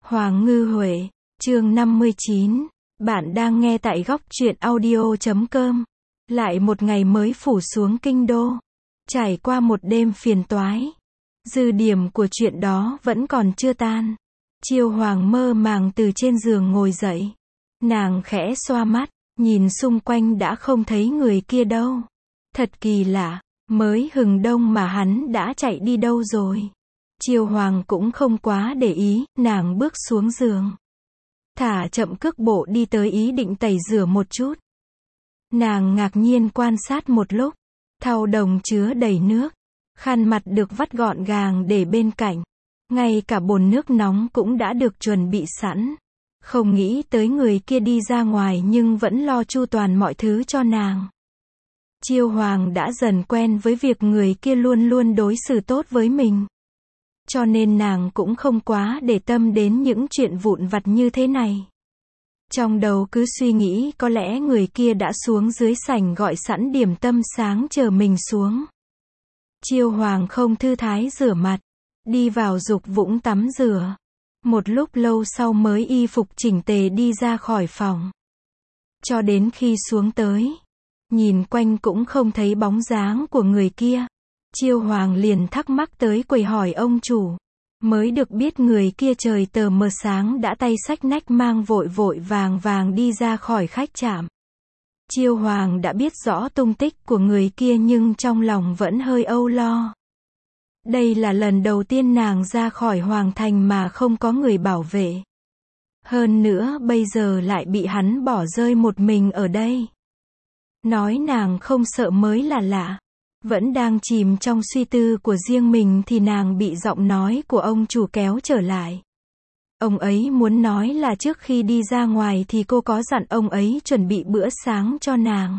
Hoàng Ngư Huệ, chương 59. Bạn đang nghe tại góc truyện audio.com. Lại một ngày mới phủ xuống kinh đô. Trải qua một đêm phiền toái. Dư điểm của chuyện đó vẫn còn chưa tan. Chiêu Hoàng mơ màng từ trên giường ngồi dậy. Nàng khẽ xoa mắt, nhìn xung quanh đã không thấy người kia đâu. Thật kỳ lạ, mới hừng đông mà hắn đã chạy đi đâu rồi. Chiêu Hoàng cũng không quá để ý, nàng bước xuống giường. Thả chậm cước bộ đi tới ý định tẩy rửa một chút. Nàng ngạc nhiên quan sát một lúc. Thau đồng chứa đầy nước. Khăn mặt được vắt gọn gàng để bên cạnh. Ngay cả bồn nước nóng cũng đã được chuẩn bị sẵn. Không nghĩ tới người kia đi ra ngoài nhưng vẫn lo chu toàn mọi thứ cho nàng. Chiêu Hoàng đã dần quen với việc người kia luôn luôn đối xử tốt với mình. Cho nên nàng cũng không quá để tâm đến những chuyện vụn vặt như thế này. Trong đầu cứ suy nghĩ có lẽ người kia đã xuống dưới sảnh gọi sẵn điểm tâm sáng chờ mình xuống. Chiêu Hoàng không thư thái rửa mặt, đi vào dục vũng tắm rửa. Một lúc lâu sau mới y phục chỉnh tề đi ra khỏi phòng. Cho đến khi xuống tới, nhìn quanh cũng không thấy bóng dáng của người kia. Chiêu Hoàng liền thắc mắc tới quầy hỏi ông chủ. Mới được biết người kia trời tờ mờ sáng đã tay xách nách mang vội vội vàng vàng đi ra khỏi khách trạm. Chiêu Hoàng đã biết rõ tung tích của người kia nhưng trong lòng vẫn hơi âu lo. Đây là lần đầu tiên nàng ra khỏi Hoàng thành mà không có người bảo vệ. Hơn nữa bây giờ lại bị hắn bỏ rơi một mình ở đây. Nói nàng không sợ mới là lạ. Vẫn đang chìm trong suy tư của riêng mình thì nàng bị giọng nói của ông chủ kéo trở lại. Ông ấy muốn nói là trước khi đi ra ngoài thì cô có dặn ông ấy chuẩn bị bữa sáng cho nàng.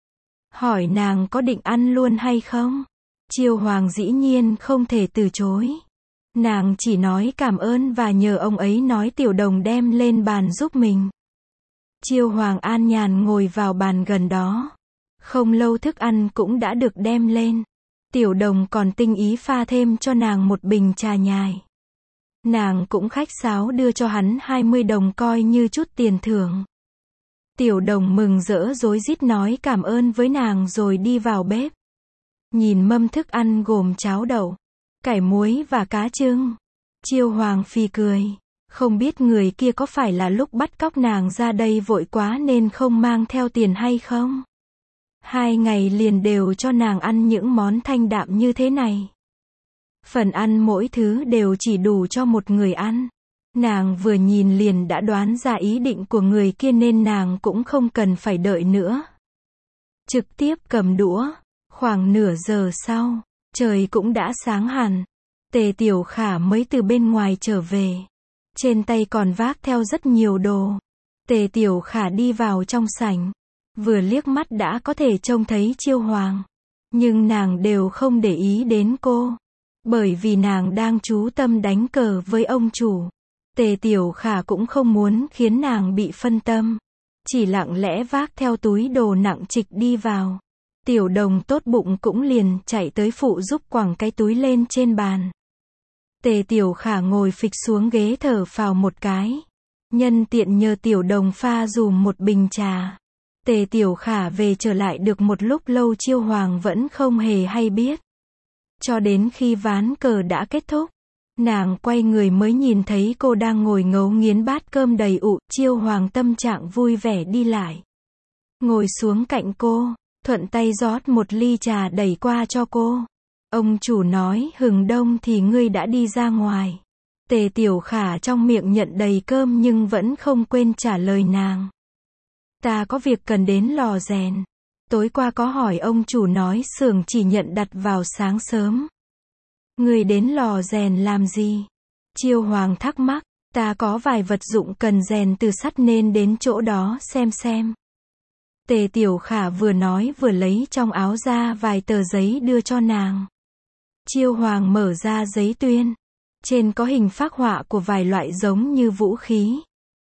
Hỏi nàng có định ăn luôn hay không? Chiêu Hoàng dĩ nhiên không thể từ chối. Nàng chỉ nói cảm ơn và nhờ ông ấy nói Tiểu Đồng đem lên bàn giúp mình. Chiêu Hoàng an nhàn ngồi vào bàn gần đó. Không lâu thức ăn cũng đã được đem lên. Tiểu Đồng còn tinh ý pha thêm cho nàng một bình trà nhài. Nàng cũng khách sáo đưa cho hắn 20 đồng coi như chút tiền thưởng. Tiểu Đồng mừng rỡ rối rít nói cảm ơn với nàng rồi đi vào bếp. Nhìn mâm thức ăn gồm cháo đậu, cải muối và cá trưng. Chiêu Hoàng phì cười. Không biết người kia có phải là lúc bắt cóc nàng ra đây vội quá nên không mang theo tiền hay không? 2 ngày liền đều cho nàng ăn những món thanh đạm như thế này. Phần ăn mỗi thứ đều chỉ đủ cho một người ăn. Nàng vừa nhìn liền đã đoán ra ý định của người kia nên nàng cũng không cần phải đợi nữa. Trực tiếp cầm đũa. Khoảng nửa giờ sau, trời cũng đã sáng hẳn. Tề Tiểu Khả mới từ bên ngoài trở về. Trên tay còn vác theo rất nhiều đồ. Tề Tiểu Khả đi vào trong sảnh. Vừa liếc mắt đã có thể trông thấy Chiêu Hoàng. Nhưng nàng đều không để ý đến cô. Bởi vì nàng đang chú tâm đánh cờ với ông chủ. Tề Tiểu Khả cũng không muốn khiến nàng bị phân tâm. Chỉ lặng lẽ vác theo túi đồ nặng trịch đi vào. Tiểu Đồng tốt bụng cũng liền chạy tới phụ giúp quẳng cái túi lên trên bàn. Tề Tiểu Khả ngồi phịch xuống ghế thở phào một cái. Nhân tiện nhờ Tiểu Đồng pha dùm một bình trà. Tề Tiểu Khả về trở lại được một lúc lâu Chiêu Hoàng vẫn không hề hay biết. Cho đến khi ván cờ đã kết thúc, nàng quay người mới nhìn thấy cô đang ngồi ngấu nghiến bát cơm đầy ụ. Chiêu Hoàng tâm trạng vui vẻ đi lại. Ngồi xuống cạnh cô, thuận tay rót một ly trà đẩy qua cho cô. Ông chủ nói hừng đông thì ngươi đã đi ra ngoài. Tề Tiểu Khả trong miệng nhận đầy cơm nhưng vẫn không quên trả lời nàng. Ta có việc cần đến lò rèn. Tối qua có hỏi ông chủ nói xưởng chỉ nhận đặt vào sáng sớm. Ngươi đến lò rèn làm gì? Chiêu Hoàng thắc mắc. Ta có vài vật dụng cần rèn từ sắt nên đến chỗ đó xem. Tề Tiểu Khả vừa nói vừa lấy trong áo ra vài tờ giấy đưa cho nàng. Chiêu Hoàng mở ra giấy tuyên. Trên có hình phác họa của vài loại giống như vũ khí.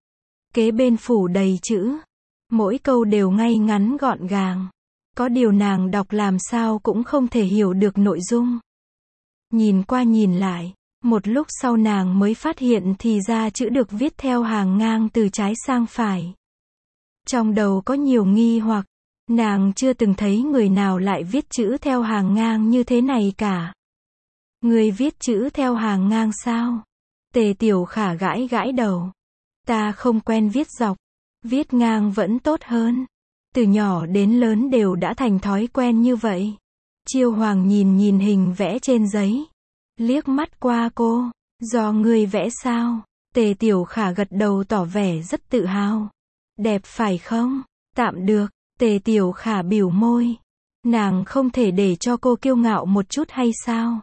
Kế bên phủ đầy chữ. Mỗi câu đều ngay ngắn gọn gàng. Có điều nàng đọc làm sao cũng không thể hiểu được nội dung. Nhìn qua nhìn lại, Một lúc sau nàng mới phát hiện thì ra chữ được viết theo hàng ngang từ trái sang phải. Trong đầu có nhiều nghi hoặc, nàng chưa từng thấy người nào lại viết chữ theo hàng ngang như thế này cả. Người viết chữ theo hàng ngang sao? Tề Tiểu Khả gãi gãi đầu. Ta không quen viết dọc, viết ngang vẫn tốt hơn. Từ nhỏ đến lớn đều đã thành thói quen như vậy. Chiêu Hoàng nhìn nhìn hình vẽ trên giấy, liếc mắt qua cô. Do ngươi vẽ sao? Tề Tiểu Khả gật đầu tỏ vẻ rất tự hào. Đẹp phải không? Tạm được. Tề Tiểu Khả bĩu môi. Nàng không thể để cho cô kiêu ngạo một chút hay sao?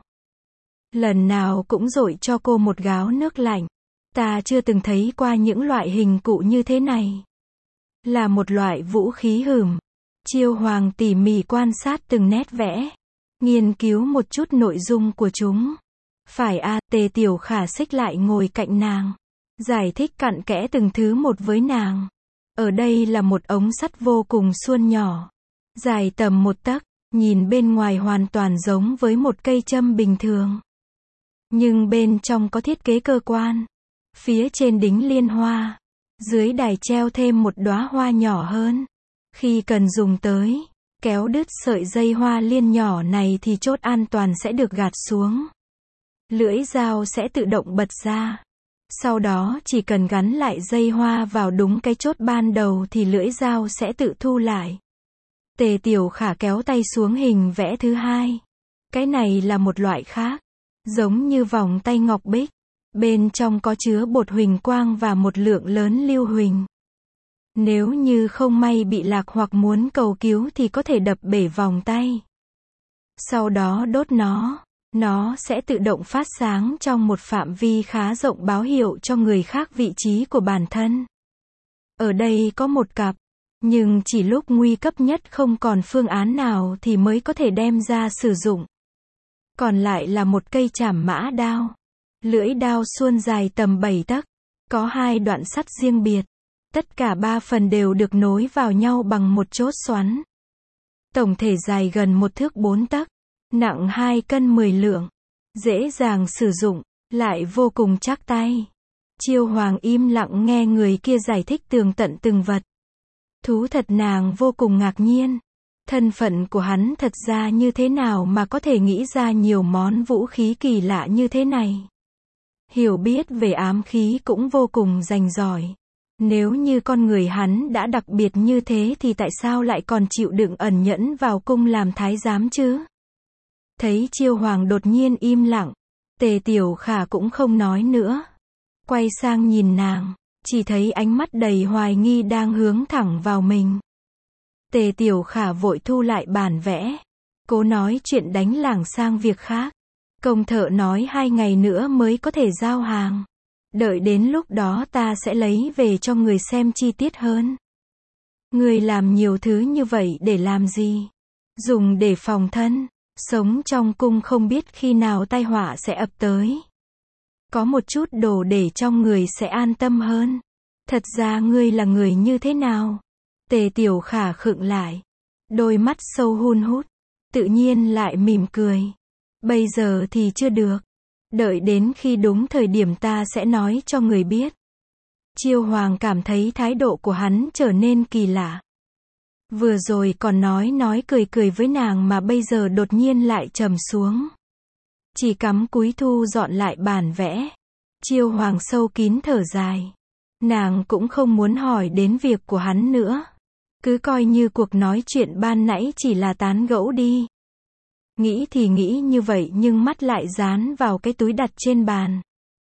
Lần nào cũng dội cho cô một gáo nước lạnh. Ta chưa từng thấy qua những loại hình cụ như thế này. Là một loại vũ khí hửm. Chiêu Hoàng tỉ mỉ quan sát từng nét vẽ, nghiên cứu một chút nội dung của chúng. Phải à, Tề Tiểu Khả xích lại ngồi cạnh nàng, giải thích cặn kẽ từng thứ một với nàng. Ở đây là một ống sắt vô cùng suôn nhỏ, dài tầm 1 tấc, nhìn bên ngoài hoàn toàn giống với một cây châm bình thường. Nhưng bên trong có thiết kế cơ quan. Phía trên đính liên hoa, dưới đài treo thêm một đóa hoa nhỏ hơn. Khi cần dùng tới, kéo đứt sợi dây hoa liên nhỏ này thì chốt an toàn sẽ được gạt xuống. Lưỡi dao sẽ tự động bật ra. Sau đó chỉ cần gắn lại dây hoa vào đúng cái chốt ban đầu thì lưỡi dao sẽ tự thu lại. Tề Tiểu Khả kéo tay xuống hình vẽ thứ hai. Cái này là một loại khác, giống như vòng tay ngọc bích. Bên trong có chứa bột huỳnh quang và một lượng lớn lưu huỳnh. Nếu như không may bị lạc hoặc muốn cầu cứu thì có thể đập bể vòng tay. Sau đó đốt nó sẽ tự động phát sáng trong một phạm vi khá rộng báo hiệu cho người khác vị trí của bản thân. Ở đây có một cặp, nhưng chỉ lúc nguy cấp nhất không còn phương án nào thì mới có thể đem ra sử dụng. Còn lại là một cây trảm mã đao. Lưỡi đao suôn dài tầm 7 tấc, có 2 đoạn sắt riêng biệt. Tất cả 3 phần đều được nối vào nhau bằng một chốt xoắn. Tổng thể dài gần 1 thước 4 tấc, nặng 2 cân 10 lượng, dễ dàng sử dụng, lại vô cùng chắc tay. Chiêu Hoàng im lặng nghe người kia giải thích tường tận từng vật. Thú thật nàng vô cùng ngạc nhiên. Thân phận của hắn thật ra như thế nào mà có thể nghĩ ra nhiều món vũ khí kỳ lạ như thế này. Hiểu biết về ám khí cũng vô cùng rành rỏi. Nếu như con người hắn đã đặc biệt như thế thì tại sao lại còn chịu đựng ẩn nhẫn vào cung làm thái giám chứ? Thấy Chiêu Hoàng đột nhiên im lặng, Tề Tiểu Khả cũng không nói nữa. Quay sang nhìn nàng, chỉ thấy ánh mắt đầy hoài nghi đang hướng thẳng vào mình. Tề Tiểu Khả vội thu lại bản vẽ, cố nói chuyện đánh lảng sang việc khác. Công thợ nói 2 ngày nữa mới có thể giao hàng. Đợi đến lúc đó ta sẽ lấy về cho người xem chi tiết hơn. Người làm nhiều thứ như vậy để làm gì? Dùng để phòng thân. Sống trong cung không biết khi nào tai họa sẽ ập tới. Có một chút đồ để trong người sẽ an tâm hơn. Thật ra ngươi là người như thế nào? Tề Tiểu Khả khựng lại. Đôi mắt sâu hun hút. Tự nhiên lại mỉm cười. Bây giờ thì chưa được. Đợi đến khi đúng thời điểm ta sẽ nói cho người biết. Chiêu Hoàng cảm thấy thái độ của hắn trở nên kỳ lạ. Vừa rồi còn nói cười với nàng mà bây giờ đột nhiên lại trầm xuống. Chỉ cắm cúi thu dọn lại bản vẽ. Chiêu Hoàng sâu kín thở dài. Nàng cũng không muốn hỏi đến việc của hắn nữa. Cứ coi như cuộc nói chuyện ban nãy chỉ là tán gẫu đi. Nghĩ thì nghĩ như vậy nhưng mắt lại dán vào cái túi đặt trên bàn.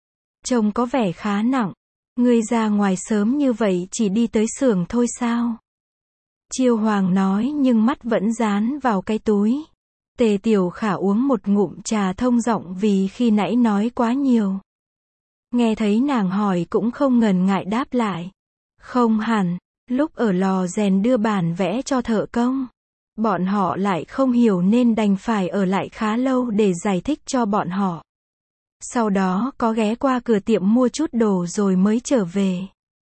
Trông có vẻ khá nặng. Ngươi ra ngoài sớm như vậy chỉ đi tới xưởng thôi sao? Chiêu Hoàng nói nhưng mắt vẫn dán vào cái túi. Tề Tiểu Khả uống một ngụm trà thông giọng vì khi nãy nói quá nhiều. Nghe thấy nàng hỏi cũng không ngần ngại đáp lại. Không hẳn, lúc ở lò rèn đưa bản vẽ cho thợ công. Bọn họ lại không hiểu nên đành phải ở lại khá lâu để giải thích cho bọn họ. Sau đó có ghé qua cửa tiệm mua chút đồ rồi mới trở về.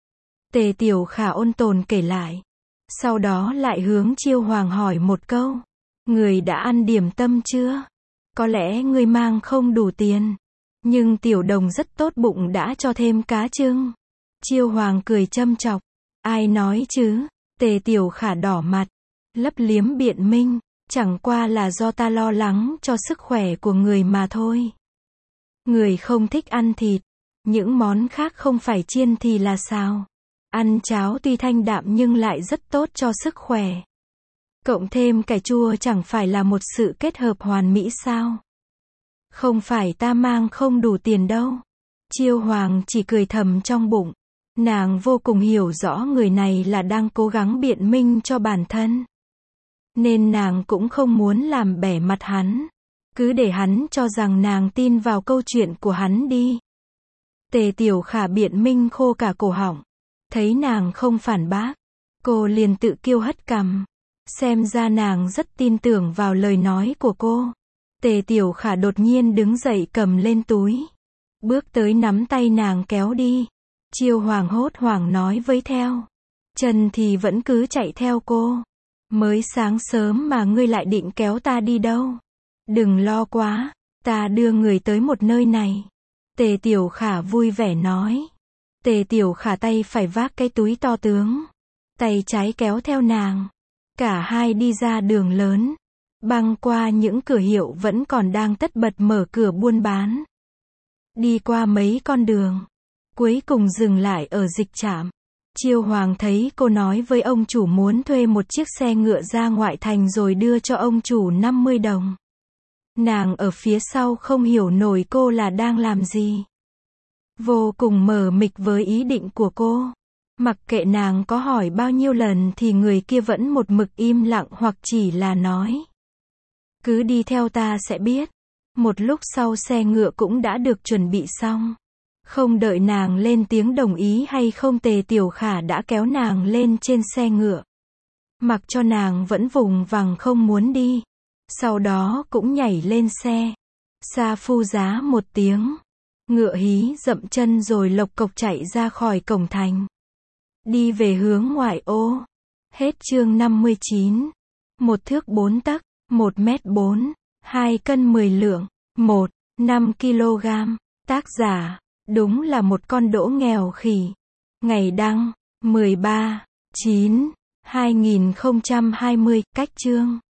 Tề Tiểu Khả ôn tồn kể lại. Sau đó lại hướng Chiêu Hoàng hỏi một câu. Người đã ăn điểm tâm chưa? Có lẽ ngươi mang không đủ tiền. Nhưng Tiểu Đồng rất tốt bụng đã cho thêm cá trưng. Chiêu Hoàng cười châm chọc. Ai nói chứ? Tề Tiểu Khả đỏ mặt, lấp liếm biện minh. Chẳng qua là do ta lo lắng cho sức khỏe của người mà thôi. Người không thích ăn thịt, những món khác không phải chiên thì là sao? Ăn cháo tuy thanh đạm nhưng lại rất tốt cho sức khỏe. Cộng thêm cải chua chẳng phải là một sự kết hợp hoàn mỹ sao? Không phải ta mang không đủ tiền đâu. Chiêu Hoàng chỉ cười thầm trong bụng. Nàng vô cùng hiểu rõ người này là đang cố gắng biện minh cho bản thân. Nên nàng cũng không muốn làm bẻ mặt hắn. Cứ để hắn cho rằng nàng tin vào câu chuyện của hắn đi. Tề Tiểu Khả biện minh khô cả cổ họng. Thấy nàng không phản bác, cô liền tự kiêu hất cằm. Xem ra nàng rất tin tưởng vào lời nói của cô. Tề Tiểu Khả đột nhiên đứng dậy cầm lên túi. Bước tới nắm tay nàng kéo đi. Chiêu Hoàng hốt hoảng nói với theo. Chân thì vẫn cứ chạy theo cô. Mới sáng sớm mà ngươi lại định kéo ta đi đâu? Đừng lo quá, ta đưa người tới một nơi này. Tề Tiểu Khả vui vẻ nói. Tề Tiểu Khả tay phải vác cái túi to tướng. Tay trái kéo theo nàng. Cả hai đi ra đường lớn. Băng qua những cửa hiệu vẫn còn đang tất bật mở cửa buôn bán. Đi qua mấy con đường. Cuối cùng dừng lại ở dịch trạm. Chiêu Hoàng thấy cô nói với ông chủ muốn thuê một chiếc xe ngựa ra ngoại thành rồi đưa cho ông chủ 50 đồng. Nàng ở phía sau không hiểu nổi cô là đang làm gì. Vô cùng mờ mịt với ý định của cô. Mặc kệ nàng có hỏi bao nhiêu lần thì người kia vẫn một mực im lặng hoặc chỉ là nói. Cứ đi theo ta sẽ biết. Một lúc sau xe ngựa cũng đã được chuẩn bị xong. Không đợi nàng lên tiếng đồng ý hay không, Tề Tiểu Khả đã kéo nàng lên trên xe ngựa. Mặc cho nàng vẫn vùng vằng không muốn đi. Sau đó cũng nhảy lên xe. Sa phu giá một tiếng. Ngựa hí dậm chân rồi lộc cộc chạy ra khỏi cổng thành. Đi về hướng ngoại ô. Hết chương 59. 1 thước 4 tấc, 1m4, 2 cân 10 lượng, 5 kg. Tác giả, đúng là một con đỗ nghèo khỉ. Ngày đăng, 13/9/2020, cách chương